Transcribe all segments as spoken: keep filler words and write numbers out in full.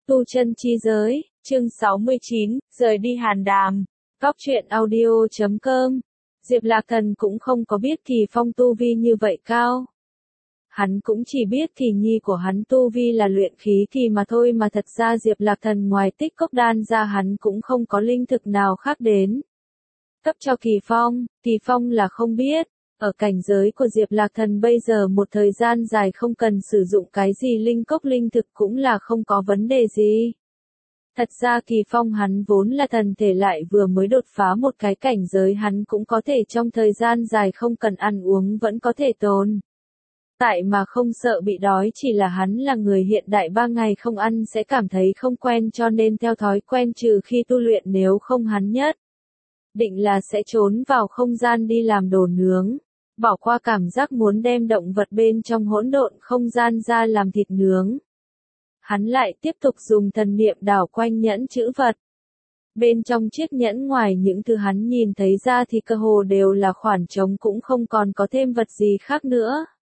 Tu chân chi giới, chương sáu mươi chín, rời đi Hàn Đàm. Góc truyện audio chấm com. Diệp Lạc Thần cũng không có biết Kỳ Phong tu vi như vậy cao. Hắn cũng chỉ biết Kỳ nhi của hắn tu vi là luyện khí kỳ mà thôi, mà thật ra Diệp Lạc Thần ngoài tích cốc đan ra hắn cũng không có linh thực nào khác đến cấp cho Kỳ Phong. Kỳ Phong là không biết. Ở cảnh giới của Diệp Lạc Thần bây giờ một thời gian dài không cần sử dụng cái gì linh cốc linh thực cũng là không có vấn đề gì. Thật ra Kỳ Phong hắn vốn là thần thể, lại vừa mới đột phá một cái cảnh giới, hắn cũng có thể trong thời gian dài không cần ăn uống vẫn có thể tồn tại mà không sợ bị đói, chỉ là hắn là người hiện đại, ba ngày không ăn sẽ cảm thấy không quen, cho nên theo thói quen trừ khi tu luyện, nếu không hắn nhất định là sẽ trốn vào không gian đi làm đồ nướng. Bỏ qua cảm giác muốn đem động vật bên trong hỗn độn không gian ra làm thịt nướng. Hắn lại tiếp tục dùng thần niệm đảo quanh nhẫn chữ vật. Bên trong chiếc nhẫn ngoài những thứ hắn nhìn thấy ra thì cơ hồ đều là khoảng trống, cũng không còn có thêm vật gì khác nữa.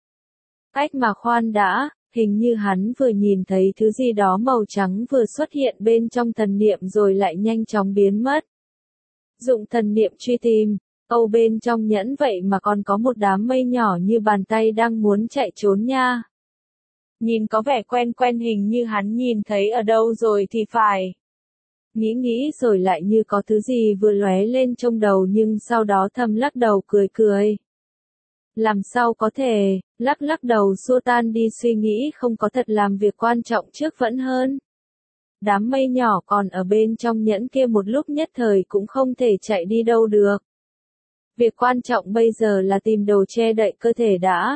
Cách mà khoan đã, hình như hắn vừa nhìn thấy thứ gì đó màu trắng vừa xuất hiện bên trong thần niệm rồi lại nhanh chóng biến mất. Dụng thần niệm truy tìm. Âu bên trong nhẫn vậy mà còn có một đám mây nhỏ như bàn tay đang muốn chạy trốn nha. Nhìn có vẻ quen quen, hình như hắn nhìn thấy ở đâu rồi thì phải. Nghĩ nghĩ rồi lại như có thứ gì vừa lóe lên trong đầu, nhưng sau đó thầm lắc đầu cười cười. Làm sao có thể, lắc lắc đầu xua tan đi suy nghĩ không có, thật làm việc quan trọng trước vẫn hơn. Đám mây nhỏ còn ở bên trong nhẫn kia một lúc nhất thời cũng không thể chạy đi đâu được. Việc quan trọng bây giờ là tìm đồ che đậy cơ thể đã.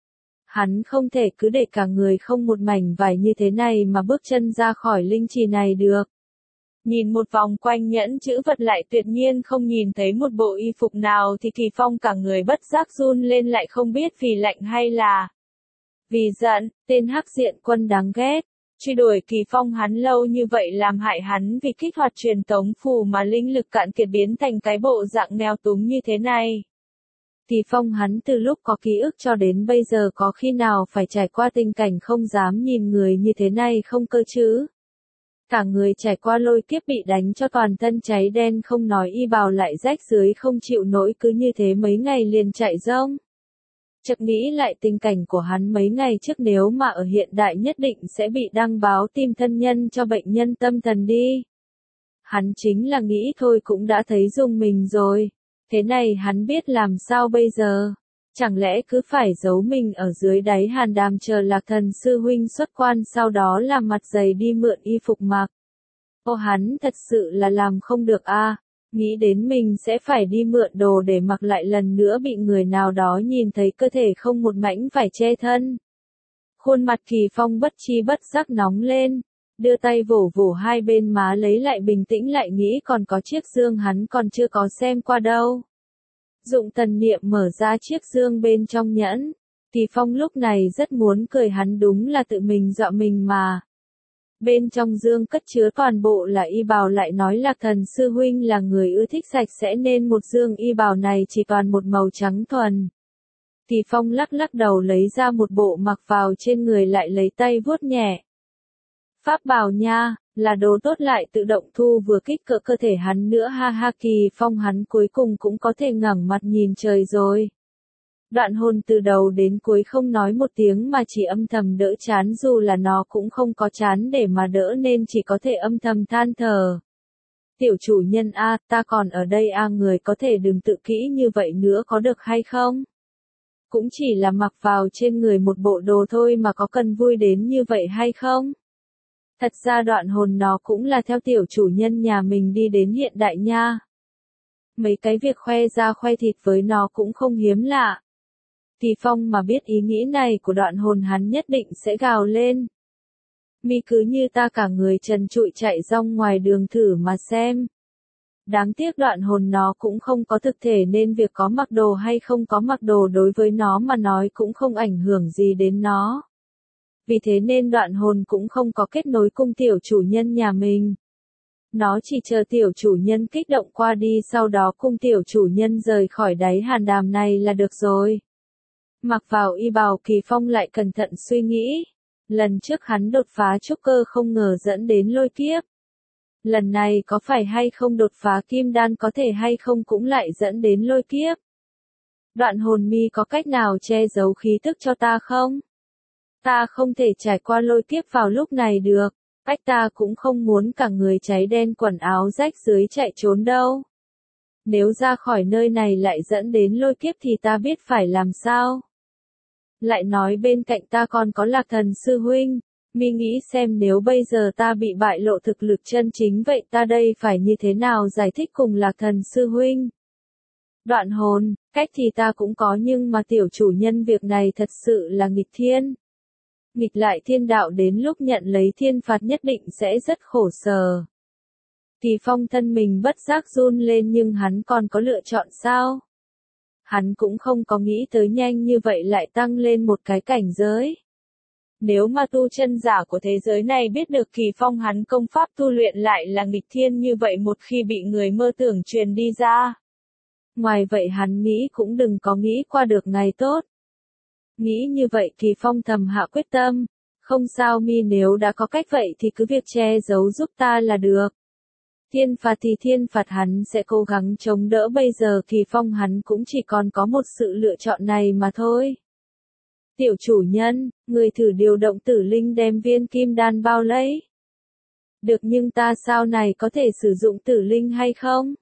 Hắn không thể cứ để cả người không một mảnh vải như thế này mà bước chân ra khỏi linh trì này được. Nhìn một vòng quanh nhẫn chữ vật lại tuyệt nhiên không nhìn thấy một bộ y phục nào thì Kỳ Phong cả người bất giác run lên, lại không biết vì lạnh hay là vì giận. Tên hắc diện quân đáng ghét. Truy đuổi Kỳ Phong hắn lâu như vậy, làm hại hắn vì kích hoạt truyền tống phù mà linh lực cạn kiệt biến thành cái bộ dạng nghèo túng như thế này. Kỳ Phong hắn từ lúc có ký ức cho đến bây giờ có khi nào phải trải qua tình cảnh không dám nhìn người như thế này không cơ chứ? Cả người trải qua lôi kiếp bị đánh cho toàn thân cháy đen, không nói y bào lại rách dưới không chịu nổi, cứ như thế mấy ngày liền chạy rông. Chợt nghĩ lại tình cảnh của hắn mấy ngày trước, nếu mà ở hiện đại nhất định sẽ bị đăng báo tìm thân nhân cho bệnh nhân tâm thần đi. Hắn chính là nghĩ thôi cũng đã thấy rùng mình rồi. Thế này hắn biết làm sao bây giờ? Chẳng lẽ cứ phải giấu mình ở dưới đáy Hàn Đàm chờ Lạc Thần sư huynh xuất quan, sau đó làm mặt dày đi mượn y phục mặc? Ô, hắn thật sự là làm không được a. À. Nghĩ đến mình sẽ phải đi mượn đồ để mặc, lại lần nữa bị người nào đó nhìn thấy cơ thể không một mảnh vải che thân. Khuôn mặt Kỳ Phong bất chi bất giác nóng lên, đưa tay vỗ vỗ hai bên má lấy lại bình tĩnh, lại nghĩ còn có chiếc dương hắn còn chưa có xem qua đâu. Dụng thần niệm mở ra chiếc dương bên trong nhẫn. Kỳ Phong lúc này rất muốn cười, hắn đúng là tự mình dọa mình mà. Bên trong dương cất chứa toàn bộ là y bào, lại nói Lạc Thần sư huynh là người ưa thích sạch sẽ nên một dương y bào này chỉ toàn một màu trắng thuần. Kỳ Phong lắc lắc đầu lấy ra một bộ mặc vào trên người, lại lấy tay vuốt nhẹ. Pháp bào nha, là đồ tốt, lại tự động thu vừa kích cỡ cơ thể hắn nữa, ha ha. Kỳ Phong hắn cuối cùng cũng có thể ngẩng mặt nhìn trời rồi. Đoạn hồn từ đầu đến cuối không nói một tiếng mà chỉ âm thầm đỡ chán, dù là nó cũng không có chán để mà đỡ nên chỉ có thể âm thầm than thở. Tiểu chủ nhân a, ta còn ở đây a, người có thể đừng tự kỹ như vậy nữa có được hay không? Cũng chỉ là mặc vào trên người một bộ đồ thôi mà có cần vui đến như vậy hay không? Thật ra đoạn hồn nó cũng là theo tiểu chủ nhân nhà mình đi đến hiện đại nha. Mấy cái việc khoe da khoe thịt với nó cũng không hiếm lạ. Kỳ Phong mà biết ý nghĩ này của đoạn hồn, hắn nhất định sẽ gào lên. Mi cứ như ta cả người trần trụi chạy rong ngoài đường thử mà xem. Đáng tiếc đoạn hồn nó cũng không có thực thể nên việc có mặc đồ hay không có mặc đồ đối với nó mà nói cũng không ảnh hưởng gì đến nó. Vì thế nên đoạn hồn cũng không có kết nối cùng tiểu chủ nhân nhà mình. Nó chỉ chờ tiểu chủ nhân kích động qua đi, sau đó cùng tiểu chủ nhân rời khỏi đáy Hàn Đàm này là được rồi. Mặc vào y bào, Kỳ Phong lại cẩn thận suy nghĩ. Lần trước hắn đột phá trúc cơ không ngờ dẫn đến lôi kiếp. Lần này có phải hay không đột phá kim đan có thể hay không cũng lại dẫn đến lôi kiếp. Đoạn hồn mi có cách nào che giấu khí tức cho ta không? Ta không thể trải qua lôi kiếp vào lúc này được, cách ta cũng không muốn cả người cháy đen quần áo rách dưới chạy trốn đâu. Nếu ra khỏi nơi này lại dẫn đến lôi kiếp thì ta biết phải làm sao. Lại nói bên cạnh ta còn có Lạc Thần sư huynh, mi nghĩ xem nếu bây giờ ta bị bại lộ thực lực chân chính vậy ta đây phải như thế nào giải thích cùng Lạc Thần sư huynh. Đoạn hồn, cách thì ta cũng có nhưng mà tiểu chủ nhân việc này thật sự là nghịch thiên. Nghịch lại thiên đạo đến lúc nhận lấy thiên phạt nhất định sẽ rất khổ sở. Kỳ Phong thân mình bất giác run lên nhưng hắn còn có lựa chọn sao? Hắn cũng không có nghĩ tới nhanh như vậy lại tăng lên một cái cảnh giới. Nếu mà tu chân giả của thế giới này biết được Kỳ Phong hắn công pháp tu luyện lại là nghịch thiên như vậy một khi bị người mơ tưởng truyền đi ra. Ngoài vậy hắn nghĩ cũng đừng có nghĩ qua được ngày tốt. Nghĩ như vậy Kỳ Phong thầm hạ quyết tâm. Không sao mi nếu đã có cách vậy thì cứ việc che giấu giúp ta là được. Thiên phạt thì thiên phạt hắn sẽ cố gắng chống đỡ bây giờ Kỳ Phong hắn cũng chỉ còn có một sự lựa chọn này mà thôi. Tiểu chủ nhân, người thử điều động tử linh đem viên kim đan bao lấy. Được nhưng ta sau này có thể sử dụng tử linh hay không?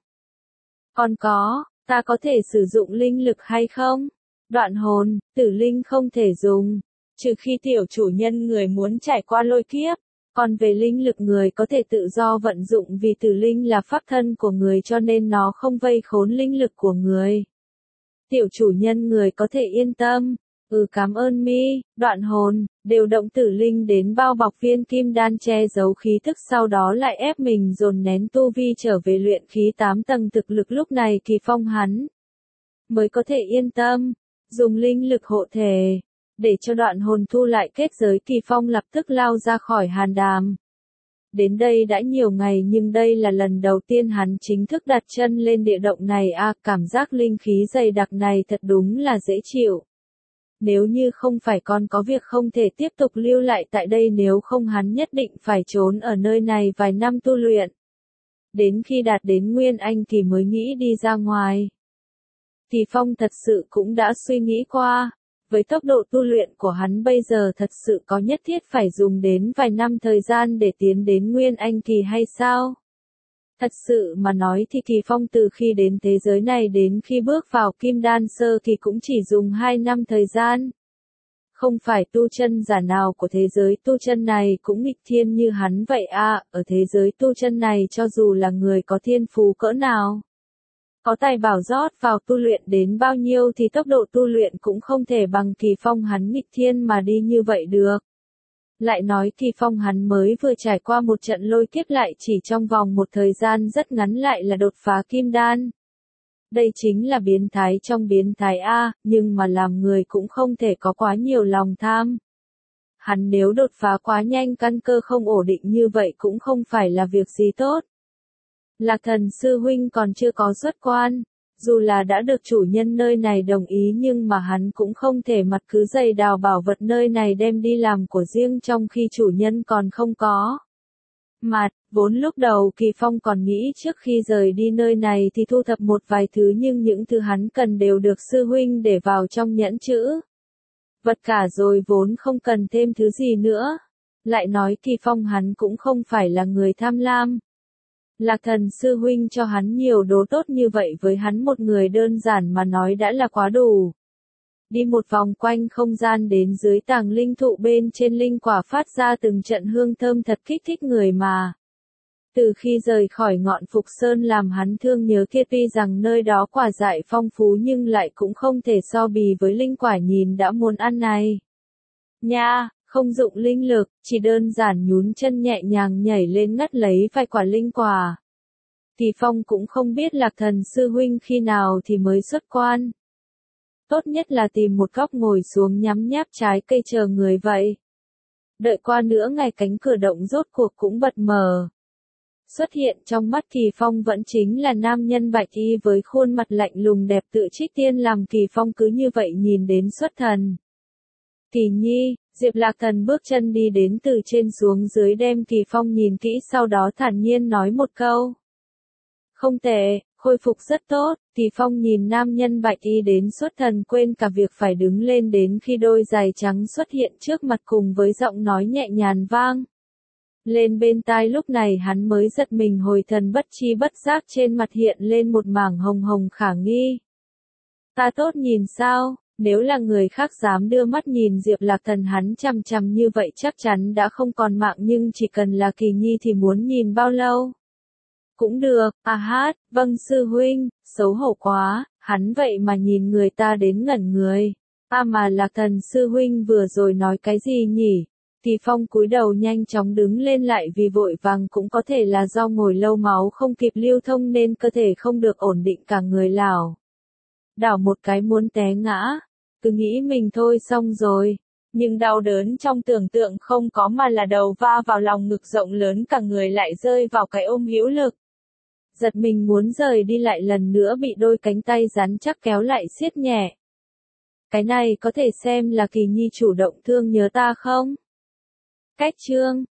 Còn có, ta có thể sử dụng linh lực hay không? Đoạn hồn, tử linh không thể dùng, trừ khi tiểu chủ nhân người muốn trải qua lôi kiếp. Còn về linh lực người có thể tự do vận dụng vì tử linh là pháp thân của người cho nên nó không vây khốn linh lực của người. Tiểu chủ nhân người có thể yên tâm. Ừ cảm ơn mi, đoạn hồn, điều động tử linh đến bao bọc viên kim đan che giấu khí thức sau đó lại ép mình dồn nén tu vi trở về luyện khí tám tầng thực lực lúc này Kỳ Phong hắn mới có thể yên tâm, dùng linh lực hộ thể. Để cho đoạn hồn thu lại kết giới Kỳ Phong lập tức lao ra khỏi hàn đàm. Đến đây đã nhiều ngày nhưng đây là lần đầu tiên hắn chính thức đặt chân lên địa động này à, cảm giác linh khí dày đặc này thật đúng là dễ chịu. Nếu như không phải còn có việc không thể tiếp tục lưu lại tại đây nếu không hắn nhất định phải trốn ở nơi này vài năm tu luyện. Đến khi đạt đến Nguyên Anh thì mới nghĩ đi ra ngoài. Kỳ Phong thật sự cũng đã suy nghĩ qua. Với tốc độ tu luyện của hắn bây giờ thật sự có nhất thiết phải dùng đến vài năm thời gian để tiến đến Nguyên Anh kỳ hay sao? Thật sự mà nói thì Kỳ Phong từ khi đến thế giới này đến khi bước vào Kim Đan sơ kỳ cũng chỉ dùng hai năm thời gian. Không phải tu chân giả nào của thế giới tu chân này cũng nghịch thiên như hắn vậy à, ở thế giới tu chân này cho dù là người có thiên phú cỡ nào. Có tài bảo rót vào tu luyện đến bao nhiêu thì tốc độ tu luyện cũng không thể bằng Kỳ Phong hắn nghịch thiên mà đi như vậy được. Lại nói Kỳ Phong hắn mới vừa trải qua một trận lôi kiếp lại chỉ trong vòng một thời gian rất ngắn lại là đột phá kim đan. Đây chính là biến thái trong biến thái A, nhưng mà làm người cũng không thể có quá nhiều lòng tham. Hắn nếu đột phá quá nhanh căn cơ không ổn định như vậy cũng không phải là việc gì tốt. Lạc Thần sư huynh còn chưa có xuất quan, dù là đã được chủ nhân nơi này đồng ý nhưng mà hắn cũng không thể mặt cứ dày đào bảo vật nơi này đem đi làm của riêng trong khi chủ nhân còn không có. Mặt, vốn lúc đầu Kỳ Phong còn nghĩ trước khi rời đi nơi này thì thu thập một vài thứ nhưng những thứ hắn cần đều được sư huynh để vào trong nhẫn chữ vật cả rồi vốn không cần thêm thứ gì nữa. Lại nói Kỳ Phong hắn cũng không phải là người tham lam. Lạc Thần sư huynh cho hắn nhiều đồ tốt như vậy với hắn một người đơn giản mà nói đã là quá đủ. Đi một vòng quanh không gian đến dưới tàng linh thụ bên trên linh quả phát ra từng trận hương thơm thật kích thích người mà. Từ khi rời khỏi ngọn Phục Sơn làm hắn thương nhớ kia tuy rằng nơi đó quả dại phong phú nhưng lại cũng không thể so bì với linh quả nhìn đã muốn ăn này. Nha! Không dụng linh lực, chỉ đơn giản nhún chân nhẹ nhàng nhảy lên ngắt lấy vài quả linh quả. Kỳ Phong cũng không biết Lạc Thần sư huynh khi nào thì mới xuất quan. Tốt nhất là tìm một góc ngồi xuống nhắm nháp trái cây chờ người vậy. Đợi qua nửa ngày cánh cửa động rốt cuộc cũng bật mở. Xuất hiện trong mắt Kỳ Phong vẫn chính là nam nhân bạch y với khuôn mặt lạnh lùng đẹp tự Trích Tiên làm Kỳ Phong cứ như vậy nhìn đến xuất thần. Kỳ Nhi, Diệp Lạc Thần bước chân đi đến từ trên xuống dưới đem Kỳ Phong nhìn kỹ sau đó thản nhiên nói một câu. Không tệ, khôi phục rất tốt. Kỳ Phong nhìn nam nhân bạch y đến xuất thần quên cả việc phải đứng lên đến khi đôi giày trắng xuất hiện trước mặt cùng với giọng nói nhẹ nhàng vang lên bên tai, lúc này hắn mới giật mình hồi thần, bất chi bất giác trên mặt hiện lên một mảng hồng hồng khả nghi. Ta tốt nhìn sao? Nếu là người khác dám đưa mắt nhìn Diệp Lạc Thần hắn chằm chằm như vậy chắc chắn đã không còn mạng, nhưng chỉ cần là Kỳ Nhi thì muốn nhìn bao lâu? Cũng được, à hát, vâng sư huynh, xấu hổ quá, hắn vậy mà nhìn người ta đến ngẩn người. À mà Lạc Thần sư huynh vừa rồi nói cái gì nhỉ? Kỳ Phong cúi đầu nhanh chóng đứng lên lại vì vội vàng, cũng có thể là do ngồi lâu máu không kịp lưu thông nên cơ thể không được ổn định, cả người lảo đảo một cái muốn té ngã. Cứ nghĩ mình thôi xong rồi. Nhưng đau đớn trong tưởng tượng không có mà là đầu va vào lòng ngực rộng lớn, cả người lại rơi vào cái ôm hữu lực. Giật mình muốn rời đi lại lần nữa bị đôi cánh tay rắn chắc kéo lại siết nhẹ. Cái này có thể xem là Kỳ Nhi chủ động thương nhớ ta không? Cách chương